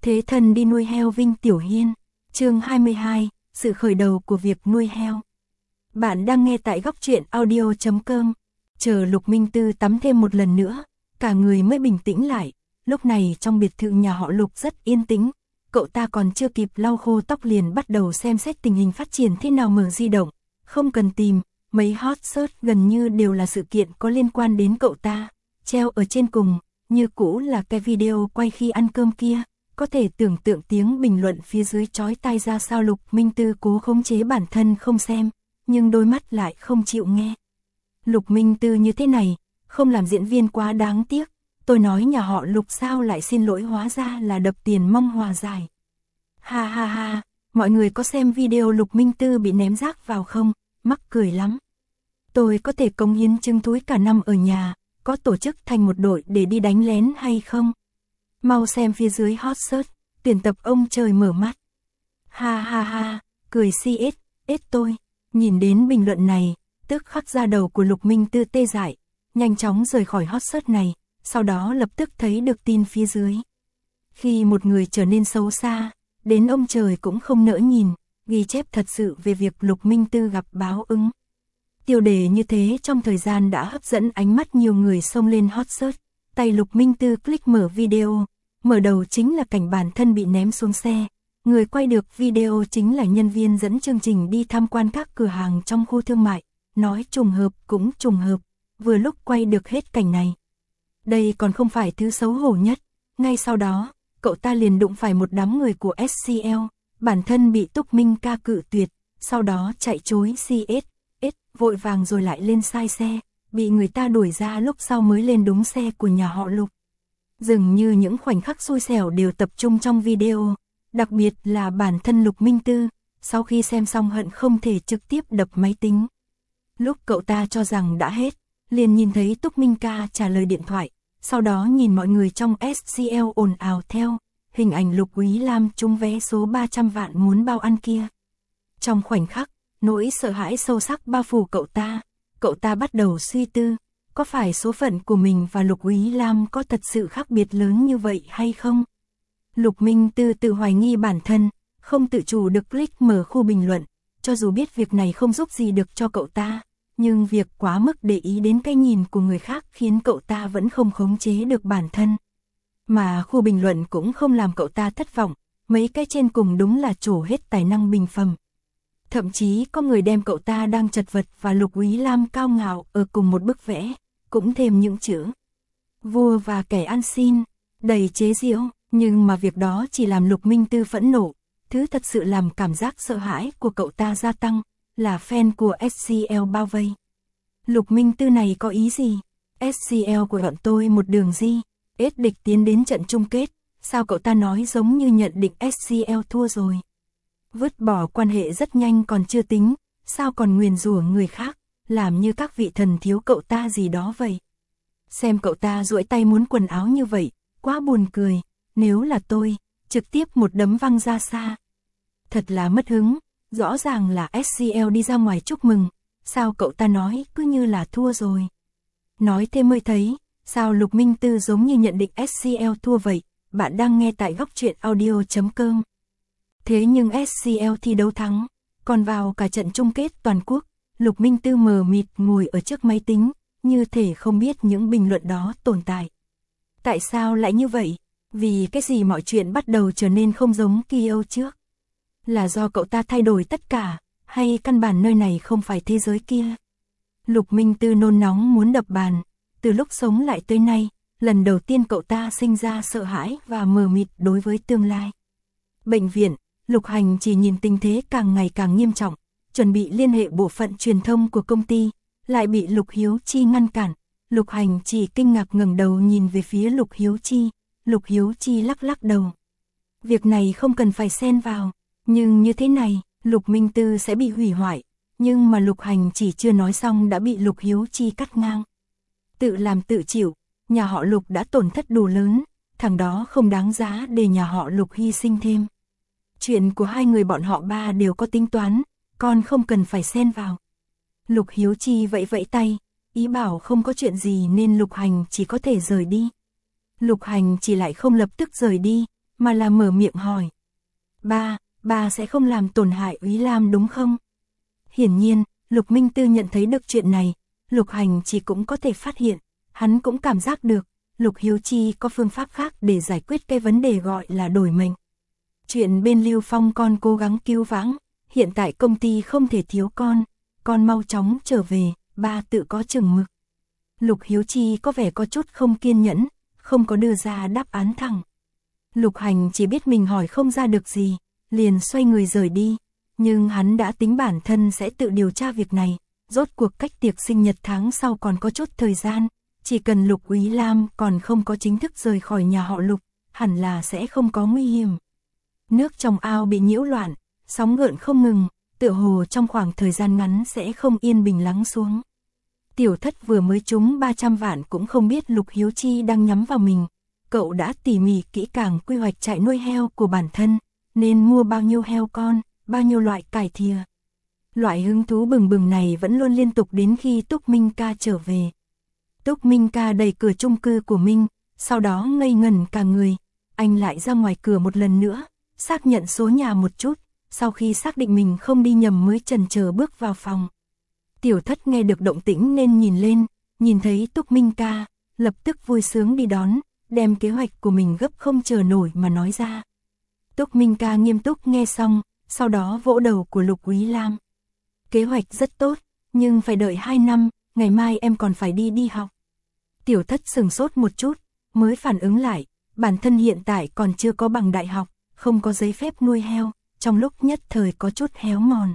Thế thân đi nuôi heo Vinh Tiểu Hiên. Chương 22, sự khởi đầu của việc nuôi heo. Bạn đang nghe tại góc truyện audio.com. Chờ Lục Minh Tư tắm thêm một lần nữa, cả người mới bình tĩnh lại. Lúc này trong biệt thự nhà họ Lục rất yên tĩnh. Cậu ta còn chưa kịp lau khô tóc liền bắt đầu xem xét tình hình phát triển thế nào, mở di động. Không cần tìm, mấy hot search gần như đều là sự kiện có liên quan đến cậu ta. Treo ở trên cùng, như cũ là cái video quay khi ăn cơm kia. Có thể tưởng tượng tiếng bình luận phía dưới chói tai ra sao. Lục Minh Tư cố khống chế bản thân không xem, nhưng đôi mắt lại không chịu nghe. Lục Minh Tư như thế này, không làm diễn viên quá đáng tiếc. Tôi nói nhà họ Lục sao lại xin lỗi, hóa ra là đập tiền mong hòa giải. Ha ha ha, mọi người có xem video Lục Minh Tư bị ném rác vào không? Mắc cười lắm. Tôi có thể cống hiến trứng thúi cả năm ở nhà, có tổ chức thành một đội để đi đánh lén hay không? Mau xem phía dưới hot search, tuyển tập ông trời mở mắt. Ha ha ha, cười CSS tôi. Nhìn đến bình luận này, tức khắc da đầu của Lục Minh Tư tê dại, nhanh chóng rời khỏi hot search này, sau đó lập tức thấy được tin phía dưới. Khi một người trở nên xấu xa, đến ông trời cũng không nỡ nhìn, ghi chép thật sự về việc Lục Minh Tư gặp báo ứng. Tiêu đề như thế trong thời gian đã hấp dẫn ánh mắt nhiều người xông lên hot search. Tay Lục Minh Tư click mở video, mở đầu chính là cảnh bản thân bị ném xuống xe. Người quay được video chính là nhân viên dẫn chương trình đi tham quan các cửa hàng trong khu thương mại. Nói trùng hợp cũng trùng hợp, vừa lúc quay được hết cảnh này. Đây còn không phải thứ xấu hổ nhất. Ngay sau đó, cậu ta liền đụng phải một đám người của SCL. Bản thân bị Túc Minh ca cự tuyệt, sau đó chạy chối CSS, vội vàng rồi lại lên sai xe. Bị người ta đuổi ra lúc sau mới lên đúng xe của nhà họ Lục. Dường như những khoảnh khắc xui xẻo đều tập trung trong video, đặc biệt là bản thân Lục Minh Tư, sau khi xem xong hận không thể trực tiếp đập máy tính. Lúc cậu ta cho rằng đã hết, liền nhìn thấy Túc Minh ca trả lời điện thoại, sau đó nhìn mọi người trong SCL ồn ào theo, hình ảnh Lục Úy Lam trúng vé số 300 vạn muốn bao ăn kia. Trong khoảnh khắc, nỗi sợ hãi sâu sắc bao phủ cậu ta bắt đầu suy tư, có phải số phận của mình và Lục Úy Lam có thật sự khác biệt lớn như vậy hay không? Lục Minh Tư tự hoài nghi bản thân, không tự chủ được click mở khu bình luận, cho dù biết việc này không giúp gì được cho cậu ta, nhưng việc quá mức để ý đến cái nhìn của người khác khiến cậu ta vẫn không khống chế được bản thân. Mà khu bình luận cũng không làm cậu ta thất vọng, mấy cái trên cùng đúng là trổ hết tài năng bình phẩm. Thậm chí có người đem cậu ta đang chật vật và Lục Úy Lam cao ngạo ở cùng một bức vẽ, cũng thêm những chữ vua và kẻ ăn xin, đầy chế giễu, nhưng mà việc đó chỉ làm Lục Minh Tư phẫn nộ. Thứ thật sự làm cảm giác sợ hãi của cậu ta gia tăng, là fan của SCL bao vây. Lục Minh Tư này có ý gì? SCL của bọn tôi một đường di, địch tiến đến trận chung kết, sao cậu ta nói giống như nhận định SCL thua rồi? Vứt bỏ quan hệ rất nhanh còn chưa tính, sao còn nguyền rủa người khác, làm như các vị thần thiếu cậu ta gì đó vậy. Xem cậu ta duỗi tay muốn quần áo như vậy, quá buồn cười, nếu là tôi, trực tiếp một đấm văng ra xa. Thật là mất hứng, rõ ràng là SCL đi ra ngoài chúc mừng, sao cậu ta nói cứ như là thua rồi. Nói thêm mới thấy, sao Lục Minh Tư giống như nhận định SCL thua vậy. Bạn đang nghe tại góc truyện audio.com. Thế nhưng SCL thi đấu thắng, còn vào cả trận chung kết toàn quốc. Lục Minh Tư mờ mịt ngồi ở trước máy tính, như thể không biết những bình luận đó tồn tại. Tại sao lại như vậy? Vì cái gì mọi chuyện bắt đầu trở nên không giống Kyo trước? Là do cậu ta thay đổi tất cả, hay căn bản nơi này không phải thế giới kia? Lục Minh Tư nôn nóng muốn đập bàn. Từ lúc sống lại tới nay, lần đầu tiên cậu ta sinh ra sợ hãi và mờ mịt đối với tương lai. Bệnh viện, Lục Hành chỉ nhìn tình thế càng ngày càng nghiêm trọng, chuẩn bị liên hệ bộ phận truyền thông của công ty, lại bị Lục Hiếu Chi ngăn cản. Lục Hành chỉ kinh ngạc ngẩng đầu nhìn về phía Lục Hiếu Chi. Lục Hiếu Chi lắc lắc đầu. Việc này không cần phải xen vào, nhưng như thế này, Lục Minh Tư sẽ bị hủy hoại. Nhưng mà Lục Hành chỉ chưa nói xong đã bị Lục Hiếu Chi cắt ngang. Tự làm tự chịu, nhà họ Lục đã tổn thất đủ lớn, thằng đó không đáng giá để nhà họ Lục hy sinh thêm. Chuyện của hai người bọn họ ba đều có tính toán, con không cần phải xen vào. Lục Hiếu Chi vẫy vẫy tay, ý bảo không có chuyện gì nên Lục Hành chỉ có thể rời đi. Lục Hành chỉ lại không lập tức rời đi, mà là mở miệng hỏi. Ba sẽ không làm tổn hại Úy Lam đúng không? Hiển nhiên, Lục Minh Tư nhận thấy được chuyện này, Lục Hành Chi cũng có thể phát hiện, hắn cũng cảm giác được, Lục Hiếu Chi có phương pháp khác để giải quyết cái vấn đề gọi là đổi mệnh. Chuyện bên Lưu Phong con cố gắng cứu vãn, hiện tại công ty không thể thiếu con mau chóng trở về, ba tự có chừng mực. Lục Hiếu Chi có vẻ có chút không kiên nhẫn, không có đưa ra đáp án thẳng. Lục Hành chỉ biết mình hỏi không ra được gì, liền xoay người rời đi, nhưng hắn đã tính bản thân sẽ tự điều tra việc này, rốt cuộc cách tiệc sinh nhật tháng sau còn có chút thời gian, chỉ cần Lục Úy Lam còn không có chính thức rời khỏi nhà họ Lục, hẳn là sẽ không có nguy hiểm. Nước trong ao bị nhiễu loạn, sóng gợn không ngừng, tựa hồ trong khoảng thời gian ngắn sẽ không yên bình lắng xuống. Tiểu Thất vừa mới trúng 300 vạn cũng không biết Lục Hiếu Chi đang nhắm vào mình, cậu đã tỉ mỉ kỹ càng quy hoạch trại nuôi heo của bản thân, nên mua bao nhiêu heo con, bao nhiêu loại cải thìa. Loại hứng thú bừng bừng này vẫn luôn liên tục đến khi Túc Minh Ca trở về. Túc Minh Ca đẩy cửa chung cư của mình, sau đó ngây ngẩn cả người, anh lại ra ngoài cửa một lần nữa, xác nhận số nhà một chút, sau khi xác định mình không đi nhầm mới chần chờ bước vào phòng. Tiểu Thất nghe được động tĩnh nên nhìn lên, nhìn thấy Túc Minh Ca, lập tức vui sướng đi đón, đem kế hoạch của mình gấp không chờ nổi mà nói ra. Túc Minh Ca nghiêm túc nghe xong, sau đó vỗ đầu của Lục Úy Lam. Kế hoạch rất tốt, nhưng phải đợi 2 năm, ngày mai em còn phải đi học. Tiểu Thất sừng sốt một chút, mới phản ứng lại, bản thân hiện tại còn chưa có bằng đại học, không có giấy phép nuôi heo, trong lúc nhất thời có chút héo mòn.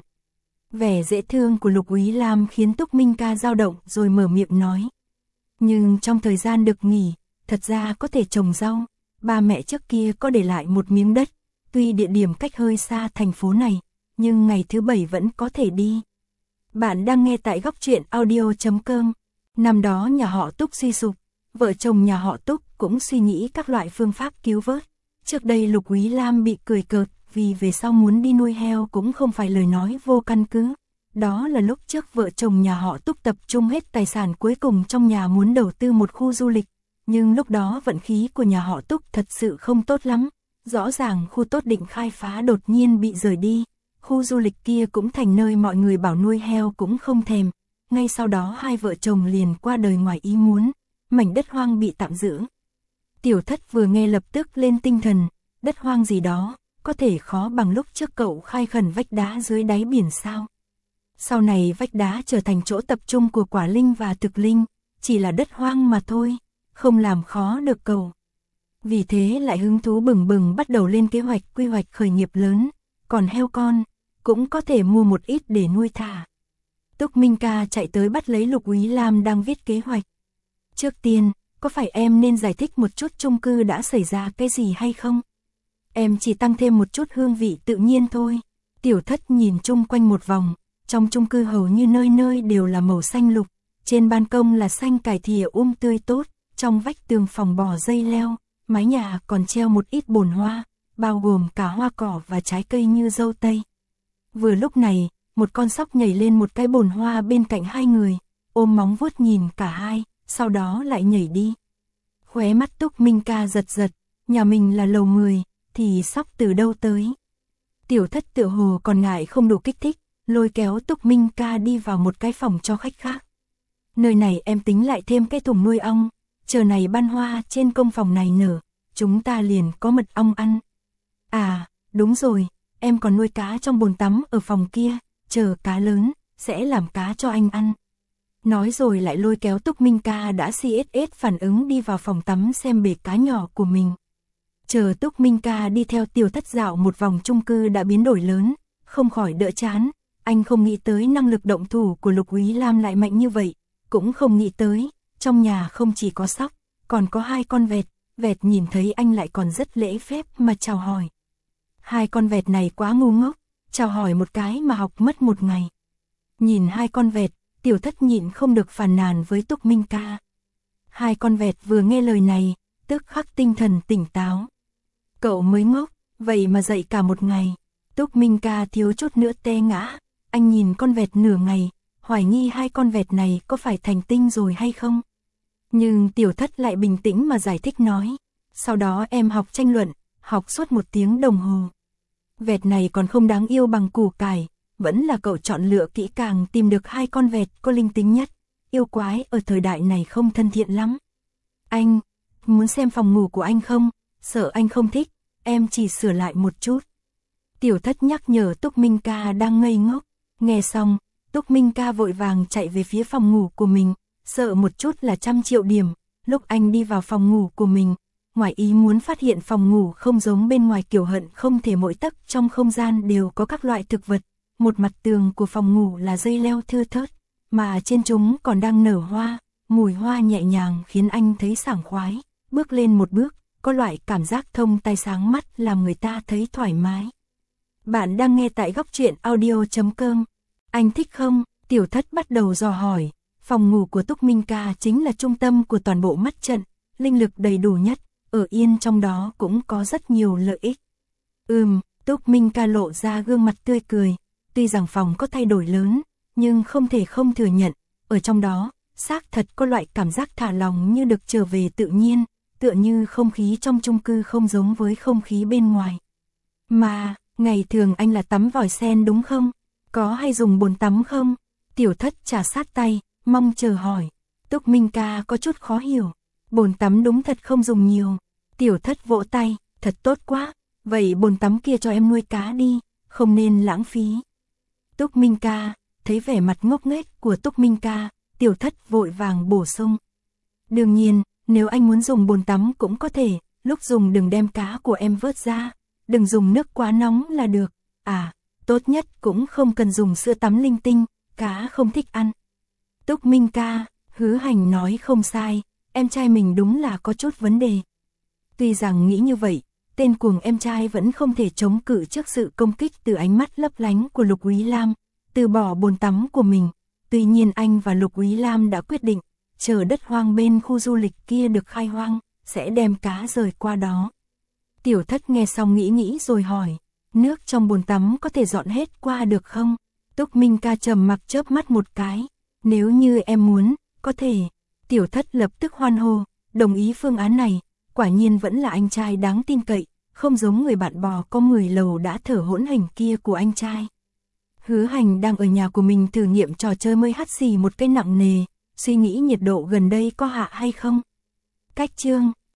Vẻ dễ thương của Lục Úy Lam khiến Túc Minh Ca dao động rồi mở miệng nói. Nhưng trong thời gian được nghỉ, thật ra có thể trồng rau, ba mẹ trước kia có để lại một miếng đất, tuy địa điểm cách hơi xa thành phố này, nhưng ngày thứ 7 vẫn có thể đi. Bạn đang nghe tại Góc Truyện Audio.com. Năm đó nhà họ Túc suy sụp, vợ chồng nhà họ Túc cũng suy nghĩ các loại phương pháp cứu vớt. Trước đây Lục Úy Lam bị cười cợt vì về sau muốn đi nuôi heo cũng không phải lời nói vô căn cứ. Đó là lúc trước vợ chồng nhà họ Túc tập trung hết tài sản cuối cùng trong nhà muốn đầu tư một khu du lịch. Nhưng lúc đó vận khí của nhà họ Túc thật sự không tốt lắm. Rõ ràng khu tốt định khai phá đột nhiên bị rời đi. Khu du lịch kia cũng thành nơi mọi người bảo nuôi heo cũng không thèm. Ngay sau đó hai vợ chồng liền qua đời ngoài ý muốn. Mảnh đất hoang bị tạm giữ. Tiểu Thất vừa nghe lập tức lên tinh thần. Đất hoang gì đó, có thể khó bằng lúc trước cậu khai khẩn vách đá dưới đáy biển sao. Sau này vách đá trở thành chỗ tập trung của quả linh và thực linh, chỉ là đất hoang mà thôi, không làm khó được cậu. Vì thế lại hứng thú bừng bừng bắt đầu lên kế hoạch quy hoạch khởi nghiệp lớn, còn heo con, cũng có thể mua một ít để nuôi thả. Túc Minh Ca chạy tới bắt lấy Lục Úy Lam đang viết kế hoạch. Trước tiên, có phải em nên giải thích một chút chung cư đã xảy ra cái gì hay không? Em chỉ tăng thêm một chút hương vị tự nhiên thôi. Tiểu Thất nhìn chung quanh một vòng, trong chung cư hầu như nơi nơi đều là màu xanh lục, trên ban công là xanh cải thìa tươi tốt, trong vách tường phòng bò dây leo, mái nhà còn treo một ít bồn hoa, bao gồm cả hoa cỏ và trái cây như dâu tây. Vừa lúc này, một con sóc nhảy lên một cái bồn hoa bên cạnh hai người, ôm móng vuốt nhìn cả hai, sau đó lại nhảy đi. Khóe mắt Túc Minh Ca giật giật, nhà mình là lầu 10, thì sóc từ đâu tới? Tiểu Thất tựa hồ còn ngại không đủ kích thích, lôi kéo Túc Minh Ca đi vào một cái phòng cho khách khác. Nơi này em tính lại thêm cái thùng nuôi ong, chờ này ban hoa trên công phòng này nở, chúng ta liền có mật ong ăn. À, đúng rồi, em còn nuôi cá trong bồn tắm ở phòng kia, chờ cá lớn, sẽ làm cá cho anh ăn. Nói rồi lại lôi kéo Túc Minh Ca đã CSS phản ứng đi vào phòng tắm xem bể cá nhỏ của mình. Chờ Túc Minh Ca đi theo Tiểu Thất dạo một vòng chung cư đã biến đổi lớn, không khỏi đỡ chán. Anh không nghĩ tới năng lực động thủ của Lục Úy Lam lại mạnh như vậy, cũng không nghĩ tới, trong nhà không chỉ có sóc, còn có hai con vẹt, vẹt nhìn thấy anh lại còn rất lễ phép mà chào hỏi. Hai con vẹt này quá ngu ngốc, chào hỏi một cái mà học mất một ngày. Nhìn hai con vẹt, Tiểu Thất nhịn không được phàn nàn với Túc Minh Ca. Hai con vẹt vừa nghe lời này, tức khắc tinh thần tỉnh táo. Cậu mới ngốc, vậy mà dậy cả một ngày. Túc Minh Ca thiếu chút nữa té ngã. Anh nhìn con vẹt nửa ngày, hoài nghi hai con vẹt này có phải thành tinh rồi hay không. Nhưng Tiểu Thất lại bình tĩnh mà giải thích nói. Sau đó em học tranh luận, học suốt 1 tiếng đồng hồ. Vẹt này còn không đáng yêu bằng củ cải, vẫn là cậu chọn lựa kỹ càng tìm được 2 con vẹt có linh tính nhất. Yêu quái ở thời đại này không thân thiện lắm. Anh, muốn xem phòng ngủ của anh không? Sợ anh không thích, em chỉ sửa lại một chút. Tiểu Thất nhắc nhở Túc Minh Ca đang ngây ngốc. Nghe xong, Túc Minh Ca vội vàng chạy về phía phòng ngủ của mình, sợ một chút là 100 triệu điểm. Lúc anh đi vào phòng ngủ của mình, ngoài ý muốn phát hiện phòng ngủ không giống bên ngoài, kiểu hận không thể mỗi tấc trong không gian đều có các loại thực vật. Một mặt tường của phòng ngủ là dây leo thưa thớt, mà trên chúng còn đang nở hoa, mùi hoa nhẹ nhàng khiến anh thấy sảng khoái. Bước lên một bước, có loại cảm giác thông tai sáng mắt làm người ta thấy thoải mái. Bạn đang nghe tại Góc Truyện Audio.com. Anh thích không? Tiểu Thất bắt đầu dò hỏi. Phòng ngủ của Túc Minh Ca chính là trung tâm của toàn bộ mắt trận, linh lực đầy đủ nhất, ở yên trong đó cũng có rất nhiều lợi ích. Túc Minh Ca lộ ra gương mặt tươi cười. Tuy rằng phòng có thay đổi lớn, nhưng không thể không thừa nhận, ở trong đó, xác thật có loại cảm giác thả lòng như được trở về tự nhiên, tựa như không khí trong chung cư không giống với không khí bên ngoài. Mà, ngày thường anh là tắm vòi sen đúng không? Có hay dùng bồn tắm không? Tiểu Thất trà sát tay, mong chờ hỏi. Túc Minh Ca có chút khó hiểu. Bồn tắm đúng thật không dùng nhiều. Tiểu Thất vỗ tay, thật tốt quá. Vậy bồn tắm kia cho em nuôi cá đi, không nên lãng phí. Túc Minh Ca, thấy vẻ mặt ngốc nghếch của Túc Minh Ca, Tiểu Thất vội vàng bổ sung. Đương nhiên, nếu anh muốn dùng bồn tắm cũng có thể, lúc dùng đừng đem cá của em vớt ra, đừng dùng nước quá nóng là được. À, tốt nhất cũng không cần dùng sữa tắm linh tinh, cá không thích ăn. Túc Minh Ca, Hứa Hành nói không sai, em trai mình đúng là có chút vấn đề. Tuy rằng nghĩ như vậy, tên cuồng em trai vẫn không thể chống cự trước sự công kích từ ánh mắt lấp lánh của Lục Úy Lam, từ bỏ bồn tắm của mình. Tuy nhiên anh và Lục Úy Lam đã quyết định, chờ đất hoang bên khu du lịch kia được khai hoang, sẽ đem cá rời qua đó. Tiểu Thất nghe xong nghĩ rồi hỏi, nước trong bồn tắm có thể dọn hết qua được không? Túc Minh Ca trầm mặc chớp mắt một cái, nếu như em muốn, có thể. Tiểu Thất lập tức hoan hô, đồng ý phương án này, quả nhiên vẫn là anh trai đáng tin cậy, không giống người bạn bò có 10 lầu đã thở hỗn hển kia của anh trai. Hứa Hành đang ở nhà của mình thử nghiệm trò chơi mới hắt xì một cái nặng nề, suy nghĩ nhiệt độ gần đây có hạ hay không. Cách chương